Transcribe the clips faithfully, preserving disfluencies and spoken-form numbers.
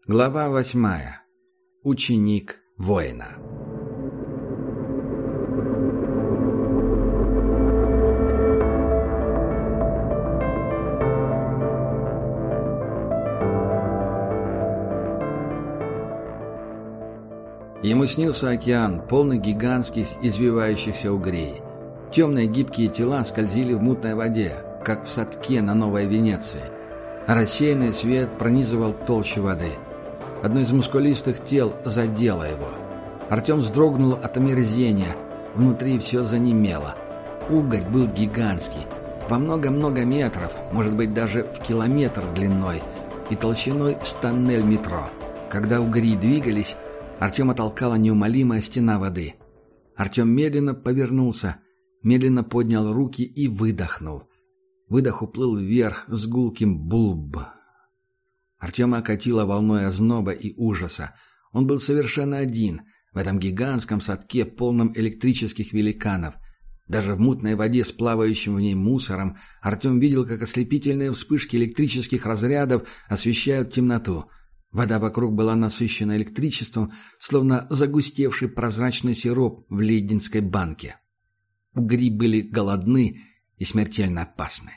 Глава восьмая. Ученик воина. Ему снился океан, полный гигантских извивающихся угрей. Темные гибкие тела скользили в мутной воде, как в садке на Новой Венеции. А рассеянный свет пронизывал толщу воды. Одно из мускулистых тел задело его. Артем вздрогнул от омерзения. Внутри все занемело. Угорь был гигантский. Во много-много метров, может быть даже в километр длиной, и толщиной с тоннель метро. Когда угри двигались, Артема толкала неумолимая стена воды. Артем медленно повернулся, медленно поднял руки и выдохнул. Выдох уплыл вверх с гулким булб. Артема окатило волной озноба и ужаса. Он был совершенно один в этом гигантском садке, полном электрических великанов. Даже в мутной воде с плавающим в ней мусором Артем видел, как ослепительные вспышки электрических разрядов освещают темноту. Вода вокруг была насыщена электричеством, словно загустевший прозрачный сироп в лейденской банке. Угри были голодны и смертельно опасны.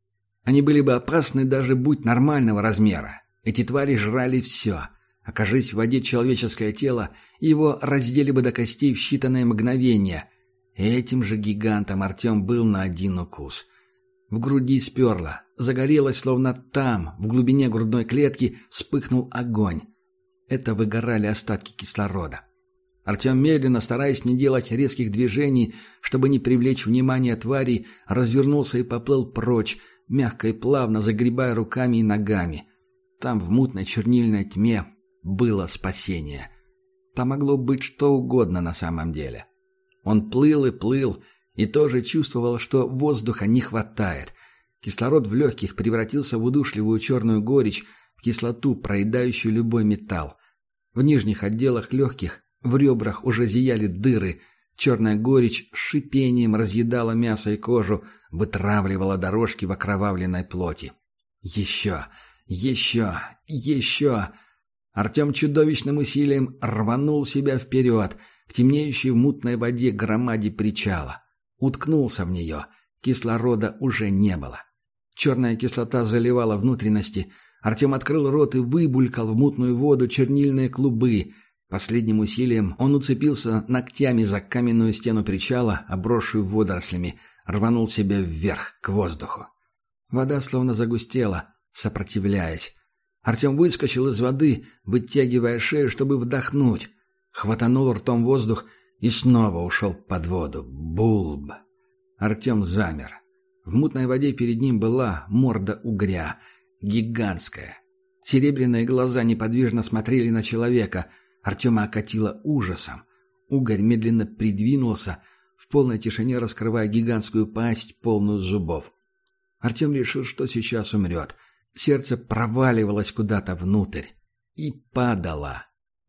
Они были бы опасны, даже будь нормального размера. Эти твари жрали все. Окажись в воде человеческое тело, его раздели бы до костей в считанные мгновения. Этим же гигантом Артем был на один укус. В груди сперло, загорелось, словно там, в глубине грудной клетки, вспыхнул огонь. Это выгорали остатки кислорода. Артем медленно, стараясь не делать резких движений, чтобы не привлечь внимание тварей, развернулся и поплыл прочь, мягко и плавно загребая руками и ногами. Там, в мутной чернильной тьме, было спасение. Там могло быть что угодно на самом деле. Он плыл и плыл, и тоже чувствовал, что воздуха не хватает. Кислород в легких превратился в удушливую черную горечь, в кислоту, проедающую любой металл. В нижних отделах легких, в ребрах уже зияли дыры. Черная горечь с шипением разъедала мясо и кожу, вытравливала дорожки в окровавленной плоти. Еще, еще, еще. Артем чудовищным усилием рванул себя вперед, к темнеющей в мутной воде громаде причала. Уткнулся в нее. Кислорода уже не было. Черная кислота заливала внутренности. Артем открыл рот и выбулькал в мутную воду чернильные клубы. Последним усилием он уцепился ногтями за каменную стену причала, обросшую водорослями, рванул себя вверх, к воздуху. Вода словно загустела, сопротивляясь. Артем выскочил из воды, вытягивая шею, чтобы вдохнуть. Хватанул ртом воздух и снова ушел под воду. Булб! Артем замер. В мутной воде перед ним была морда угря, гигантская. Серебряные глаза неподвижно смотрели на человека. Артема окатило ужасом. Угорь медленно придвинулся, в полной тишине раскрывая гигантскую пасть, полную зубов. Артем решил, что сейчас умрет. Сердце проваливалось куда-то внутрь. И падало.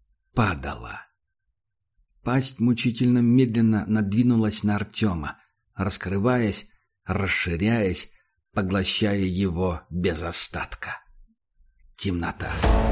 Падало. Пасть мучительно медленно надвинулась на Артема, раскрываясь, расширяясь, поглощая его без остатка. Темнота.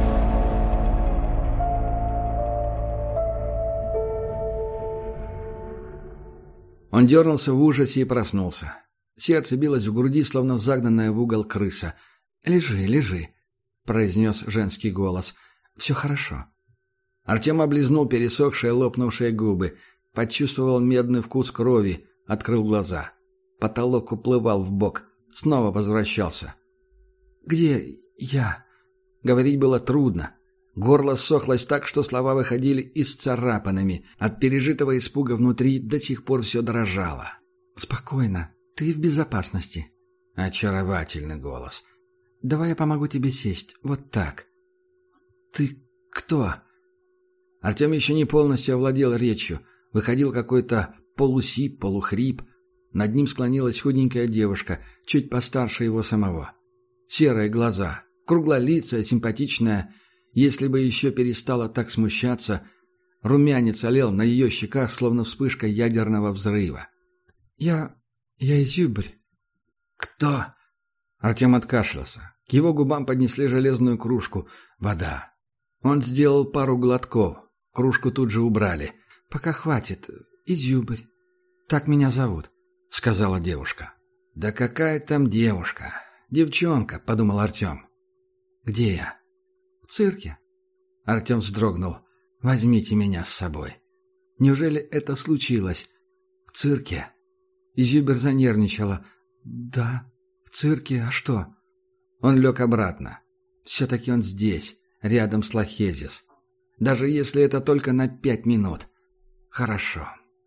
Он дернулся в ужасе и проснулся. Сердце билось в груди, словно загнанная в угол крыса. «Лежи, лежи», — произнес женский голос. «Все хорошо». Артем облизнул пересохшие, лопнувшие губы, почувствовал медный вкус крови, открыл глаза. Потолок уплывал вбок, снова возвращался. «Где я?» Говорить было трудно. Горло ссохлось так, что слова выходили исцарапанными. От пережитого испуга внутри до сих пор все дрожало. «Спокойно, ты в безопасности». Очаровательный голос. «Давай я помогу тебе сесть, вот так». «Ты кто?» Артем еще не полностью овладел речью. Выходил какой-то полусип, полухрип. Над ним склонилась худенькая девушка, чуть постарше его самого. Серые глаза, круглолицая, симпатичная. Если бы еще перестала так смущаться, румянец олел на ее щеках, словно вспышка ядерного взрыва. «Я... я Изюбрь». «Кто?» Артем откашлялся. К его губам поднесли железную кружку. Вода. Он сделал пару глотков. Кружку тут же убрали. «Пока хватит. Изюбрь. Так меня зовут», — сказала девушка. «Да какая там девушка? Девчонка», — подумал Артем. «Где я?» «В цирке». Артем вздрогнул. «Возьмите меня с собой». Неужели это случилось? В цирке? Изюбер занервничала. «Да, в цирке. А что?» Он лег обратно. Все-таки он здесь, рядом с Лохезис. Даже если это только на пять минут. Хорошо.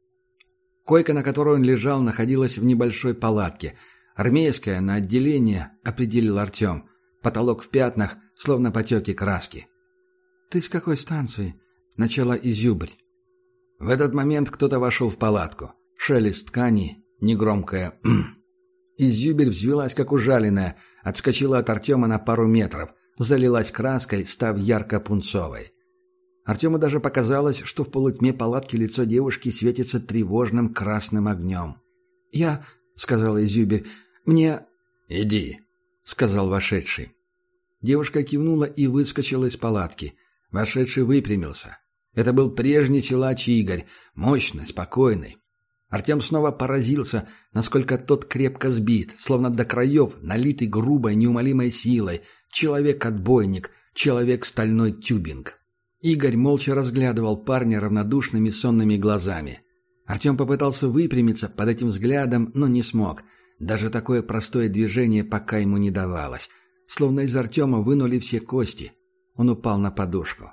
Койка, на которой он лежал, находилась в небольшой палатке. Армейская, на отделение, определил Артем. Потолок в пятнах, словно потеки краски. «Ты с какой станции?» Начала Изюбрь. В этот момент кто-то вошел в палатку. Шелест ткани, негромкое «м». Изюбрь взвелась, как ужаленная, отскочила от Артема на пару метров, залилась краской, став ярко-пунцовой. Артему даже показалось, что в полутьме палатки лицо девушки светится тревожным красным огнем. «Я...» — сказала Изюбрь. «Мне...» «Иди», — сказал вошедший. Девушка кивнула и выскочила из палатки. Вошедший выпрямился. Это был прежний силач Игорь, мощный, спокойный. Артем снова поразился, насколько тот крепко сбит, словно до краев, налитый грубой, неумолимой силой. Человек-отбойник, человек-стальной тюбинг. Игорь молча разглядывал парня равнодушными сонными глазами. Артем попытался выпрямиться под этим взглядом, но не смог. Даже такое простое движение пока ему не давалось. Словно из Артема вынули все кости. Он упал на подушку.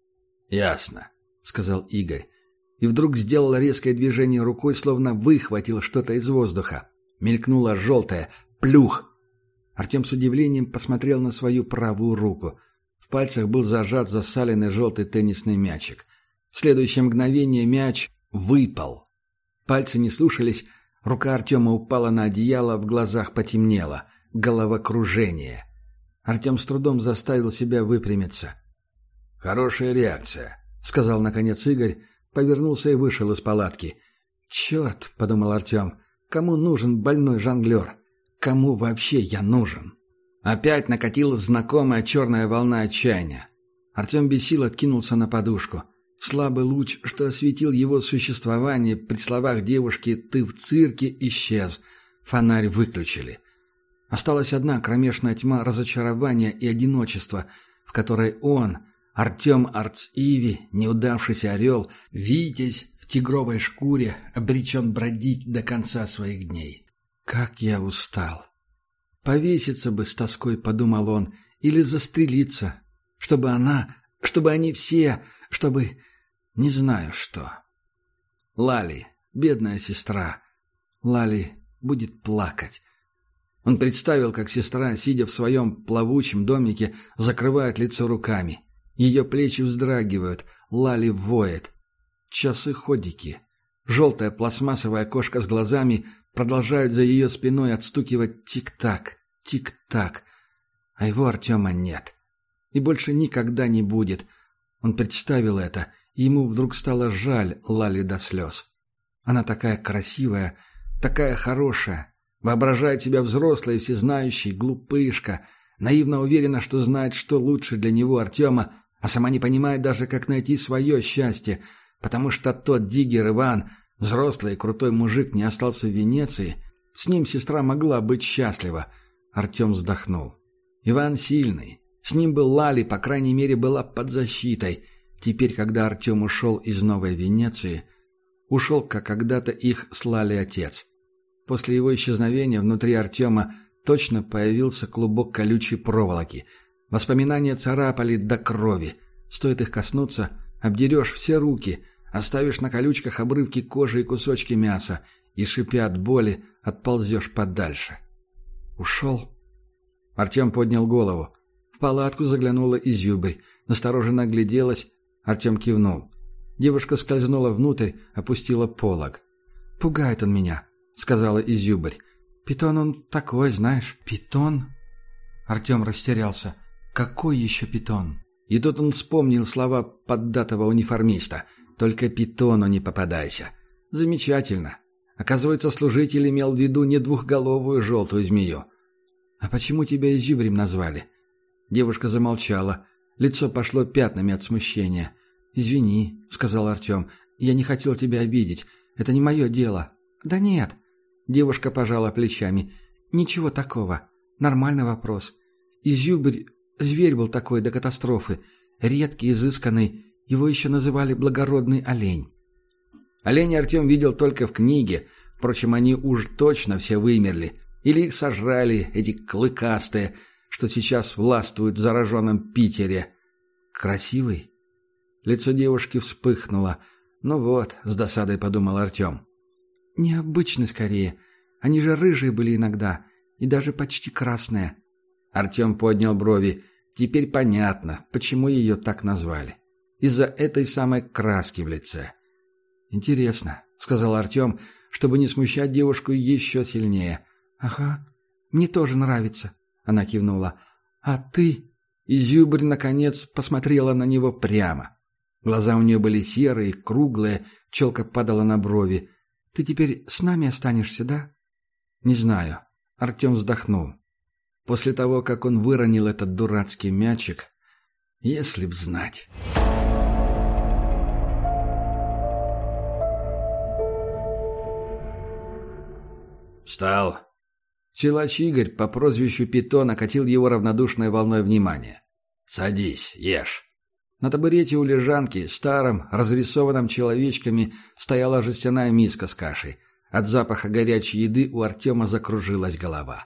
«Ясно», — сказал Игорь. И вдруг сделал резкое движение рукой, словно выхватил что-то из воздуха. Мелькнуло желтое. Плюх! Артем с удивлением посмотрел на свою правую руку. В пальцах был зажат засаленный желтый теннисный мячик. В следующее мгновение мяч выпал. Пальцы не слушались, рука Артема упала на одеяло, в глазах потемнело. Головокружение. Артем с трудом заставил себя выпрямиться. «Хорошая реакция», — сказал наконец Игорь, повернулся и вышел из палатки. «Черт», — подумал Артем, — «кому нужен больной жонглер? Кому вообще я нужен?» Опять накатилась знакомая черная волна отчаяния. Артем без сил откинулся на подушку. Слабый луч, что осветил его существование, при словах девушки «ты в цирке» исчез. Фонарь выключили. Осталась одна кромешная тьма разочарования и одиночества, в которой он, Артем Арц-Иви, неудавшийся орел, витязь в тигровой шкуре, обречен бродить до конца своих дней. «Как я устал!» «Повеситься бы с тоской», — подумал он, — «или застрелиться, чтобы она, чтобы они все, чтобы... не знаю что». Лали, бедная сестра, Лали будет плакать. Он представил, как сестра, сидя в своем плавучем домике, закрывает лицо руками. Ее плечи вздрагивают, Лали воет. Часы-ходики. Желтая пластмассовая кошка с глазами продолжают за ее спиной отстукивать тик-так, тик-так. А его Артема нет. И больше никогда не будет. Он представил это, и ему вдруг стало жаль Лали до слез. Она такая красивая, такая хорошая, воображает себя взрослой и всезнающей, глупышка, наивно уверена, что знает, что лучше для него Артема, а сама не понимает даже, как найти свое счастье, потому что тот диггер Иван, взрослый и крутой мужик, не остался в Венеции. С ним сестра могла быть счастлива. Артем вздохнул. Иван сильный. С ним был Лали, по крайней мере, была под защитой. Теперь, когда Артем ушел из Новой Венеции, ушел, как когда-то их с Лали отец. После его исчезновения внутри Артема точно появился клубок колючей проволоки. Воспоминания царапали до крови. Стоит их коснуться, обдерешь все руки, оставишь на колючках обрывки кожи и кусочки мяса, и, шипя от боли, отползешь подальше. Ушел? Артем поднял голову. В палатку заглянула Изюбрь, настороженно огляделась. Артем кивнул. Девушка скользнула внутрь, опустила полог. «Пугает он меня», — сказала Изюбрь. «Питон он такой, знаешь». «Питон?» Артем растерялся. «Какой еще питон?» И тут он вспомнил слова поддатого униформиста. «Только питону не попадайся». «Замечательно. Оказывается, служитель имел в виду не двухголовую желтую змею». «А почему тебя Изюбрем назвали?» Девушка замолчала. Лицо пошло пятнами от смущения. «Извини», — сказал Артем, — «я не хотел тебя обидеть. Это не мое дело». «Да нет». Девушка пожала плечами. «Ничего такого. Нормальный вопрос. Изюбрь, зверь был такой до катастрофы. Редкий, изысканный. Его еще называли благородный олень». Оленя Артем видел только в книге. Впрочем, они уж точно все вымерли. Или их сожрали, эти клыкастые, что сейчас властвуют в зараженном Питере. «Красивый?» Лицо девушки вспыхнуло. «Ну вот», — с досадой подумал Артем. «Необычный скорее. Они же рыжие были иногда, и даже почти красные». Артем поднял брови. Теперь понятно, почему ее так назвали. Из-за этой самой краски в лице. «Интересно», — сказал Артем, чтобы не смущать девушку еще сильнее. «Ага, мне тоже нравится», — она кивнула. «А ты?» Изюбрь, наконец, посмотрела на него прямо. Глаза у нее были серые, круглые, челка падала на брови. «Ты теперь с нами останешься, да?» «Не знаю». Артем вздохнул. После того, как он выронил этот дурацкий мячик, если б знать. «Встал!» Силач Игорь по прозвищу Питон окатил его равнодушной волной внимания. «Садись, ешь». На табурете у лежанки, старом, разрисованном человечками, стояла жестяная миска с кашей. От запаха горячей еды у Артема закружилась голова.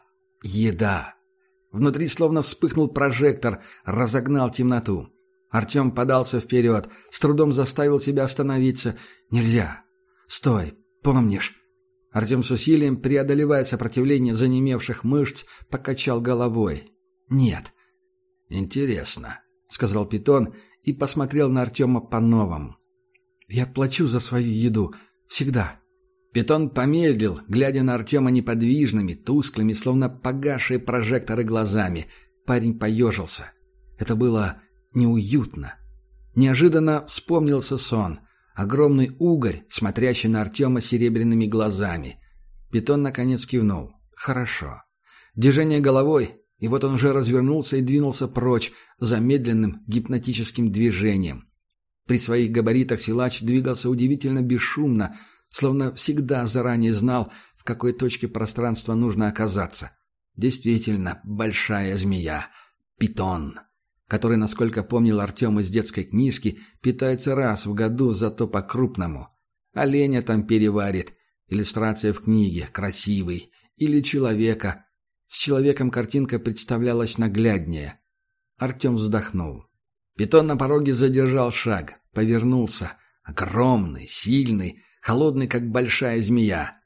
Еда! Внутри словно вспыхнул прожектор, разогнал темноту. Артем подался вперед, с трудом заставил себя остановиться. «Нельзя! Стой! Помнишь?» Артем с усилием, преодолевая сопротивление занемевших мышц, покачал головой. «Нет». «Интересно», — сказал Питон и посмотрел на Артема по-новому. «Я плачу за свою еду. Всегда». Питон помедлил, глядя на Артема неподвижными, тусклыми, словно погасшие прожекторы глазами. Парень поежился. Это было неуютно. Неожиданно вспомнился сон. Огромный угорь, смотрящий на Артема серебряными глазами. Питон наконец кивнул. «Хорошо». Движение головой, и вот он уже развернулся и двинулся прочь замедленным гипнотическим движением. При своих габаритах силач двигался удивительно бесшумно, словно всегда заранее знал, в какой точке пространства нужно оказаться. Действительно, большая змея. Питон. Который, насколько помнил Артем из детской книжки, питается раз в году, зато по-крупному. Оленя там переварит. Иллюстрация в книге. Красивый. Или человека. С человеком картинка представлялась нагляднее. Артем вздохнул. Питон на пороге задержал шаг. Повернулся. Огромный, сильный, холодный, как большая змея.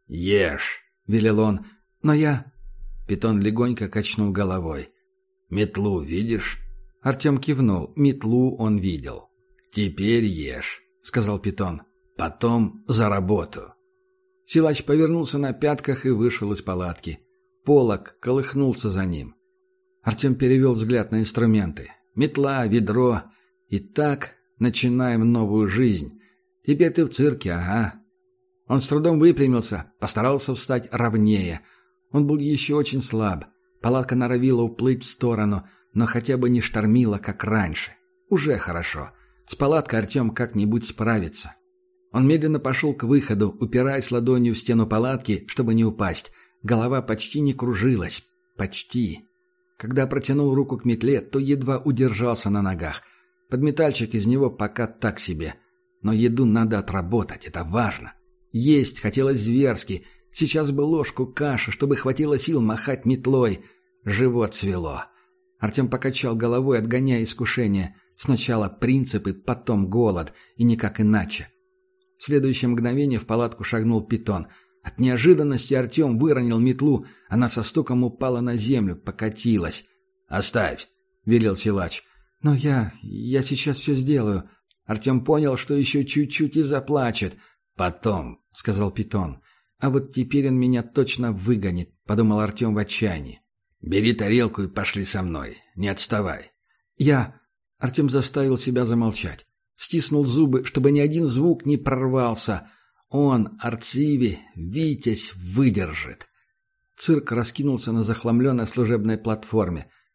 «Ешь», — велел он. «Но я...» Питон легонько качнул головой. «Метлу видишь?» Артем кивнул. Метлу он видел. «Теперь ешь», — сказал Питон. «Потом за работу». Силач повернулся на пятках и вышел из палатки. Полог колыхнулся за ним. Артем перевел взгляд на инструменты. Метла, ведро. И так начинаем новую жизнь. Теперь ты в цирке, ага. Он с трудом выпрямился, постарался встать ровнее. Он был еще очень слаб. Палатка норовила уплыть в сторону, но хотя бы не штормила, как раньше. Уже хорошо. С палаткой Артем как-нибудь справится. Он медленно пошел к выходу, упираясь ладонью в стену палатки, чтобы не упасть. Голова почти не кружилась. Почти. Когда протянул руку к метле, то едва удержался на ногах. Подметальщик из него пока так себе. Но еду надо отработать, это важно. Есть хотелось зверски. Сейчас бы ложку каши, чтобы хватило сил махать метлой. Живот свело. Артем покачал головой, отгоняя искушение. Сначала принципы, потом голод. И никак иначе. В следующее мгновение в палатку шагнул Питон. От неожиданности Артем выронил метлу. Она со стуком упала на землю, покатилась. «Оставь», — велел силач. «Но я... я сейчас все сделаю». Артем понял, что еще чуть-чуть и заплачет. «Потом», — сказал Питон. «А вот теперь он меня точно выгонит», — подумал Артем в отчаянии. «Бери тарелку и пошли со мной. Не отставай». «Я...» — Артем заставил себя замолчать. Стиснул зубы, чтобы ни один звук не прорвался. Он, Арциви, Витязь, выдержит. Цирк раскинулся на захламленной служебной платформе.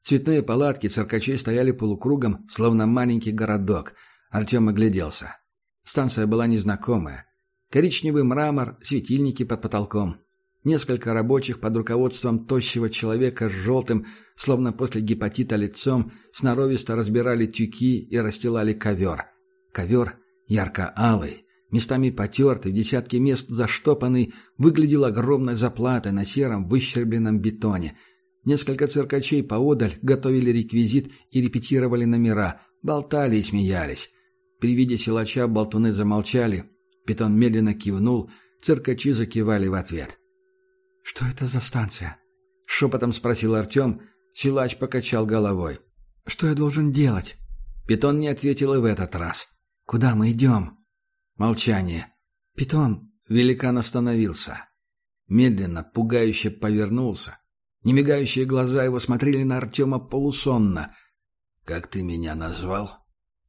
Цветные палатки циркачей стояли полукругом, словно маленький городок. Артем огляделся. Станция была незнакомая. Коричневый мрамор, светильники под потолком. Несколько рабочих под руководством тощего человека с желтым, словно после гепатита лицом, сноровисто разбирали тюки и расстилали ковер. Ковер, ярко-алый, местами потертый, в десятки мест заштопанный, выглядел огромной заплатой на сером выщербленном бетоне. Несколько циркачей поодаль готовили реквизит и репетировали номера, болтали и смеялись. При виде силача болтуны замолчали. Питон медленно кивнул, циркачи закивали в ответ. «Что это за станция?» — шепотом спросил Артем. Силач покачал головой. «Что я должен делать?» Питон не ответил и в этот раз. «Куда мы идем?» Молчание. «Питон!» — великан остановился. Медленно, пугающе повернулся. Немигающие глаза его смотрели на Артема полусонно. «Как ты меня назвал?»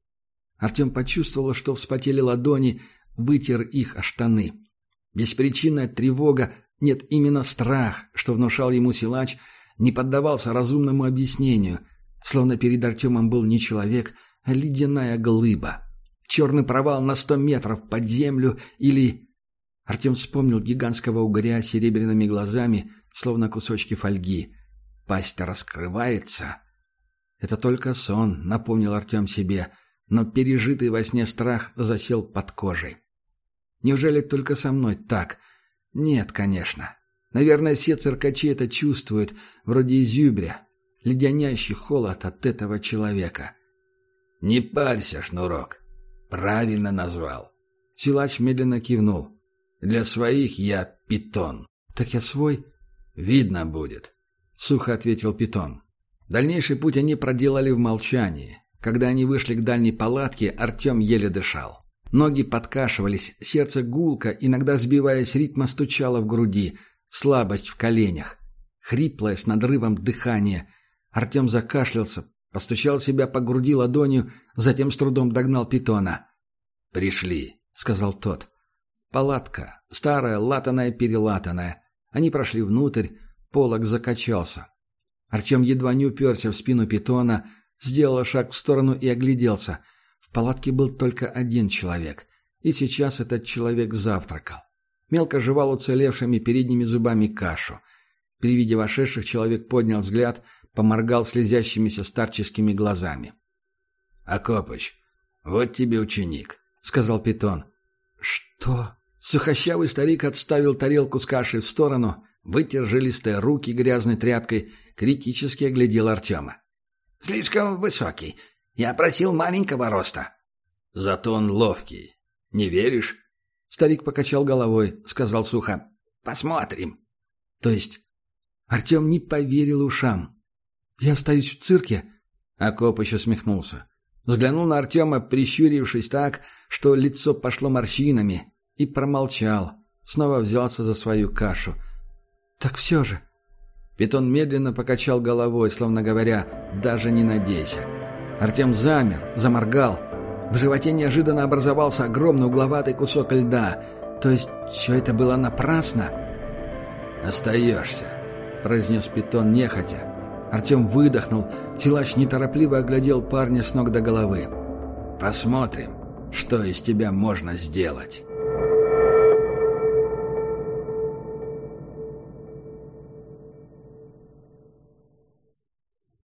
Артем почувствовал, что вспотели ладони, вытер их о штаны. Беспричинная тревога, нет, именно страх, что внушал ему силач, не поддавался разумному объяснению, словно перед Артемом был не человек, а ледяная глыба. Черный провал на сто метров под землю или... Артем вспомнил гигантского угря с серебряными глазами, словно кусочки фольги. Пасть раскрывается. Это только сон, напомнил Артем себе, но пережитый во сне страх засел под кожей. Неужели только со мной так? Нет, конечно. Наверное, все циркачи это чувствуют, вроде изюбря. Леденящий холод от этого человека. «Не парься, Шнурок. Правильно назвал». Силач медленно кивнул. «Для своих я Питон». «Так я свой?» «Видно будет», — сухо ответил Питон. Дальнейший путь они проделали в молчании. Когда они вышли к дальней палатке, Артем еле дышал. Ноги подкашивались, сердце гулко, иногда сбиваясь ритма, стучало в груди, слабость в коленях. Хриплое с надрывом дыхание. Артем закашлялся, постучал себя по груди ладонью, затем с трудом догнал Питона. «Пришли», — сказал тот. Палатка, старая, латаная-перелатанная. Они прошли внутрь, полог закачался. Артем едва не уперся в спину Питона, сделал шаг в сторону и огляделся. В палатке был только один человек, и сейчас этот человек завтракал. Мелко жевал уцелевшими передними зубами кашу. При виде вошедших человек поднял взгляд, поморгал слезящимися старческими глазами. «Акопыч, вот тебе ученик», — сказал Питон. «Что?» Сухощавый старик отставил тарелку с кашей в сторону, вытер жилистые руки грязной тряпкой, критически оглядел Артема. «Слишком высокий. Я просил маленького роста». «Зато он ловкий. Не веришь?» Старик покачал головой, сказал сухо. «Посмотрим». «То есть?» Артем не поверил ушам. «Я остаюсь в цирке?» Акопыч усмехнулся. Взглянул на Артема, прищурившись так, что лицо пошло морщинами, и промолчал. Снова взялся за свою кашу. «Так все же...» Питон медленно покачал головой, словно говоря, «даже не надейся». Артем замер, заморгал. В животе неожиданно образовался огромный угловатый кусок льда. То есть все это было напрасно? «Остаешься», — произнес Питон нехотя. Артем выдохнул. Силач неторопливо оглядел парня с ног до головы. «Посмотрим, что из тебя можно сделать».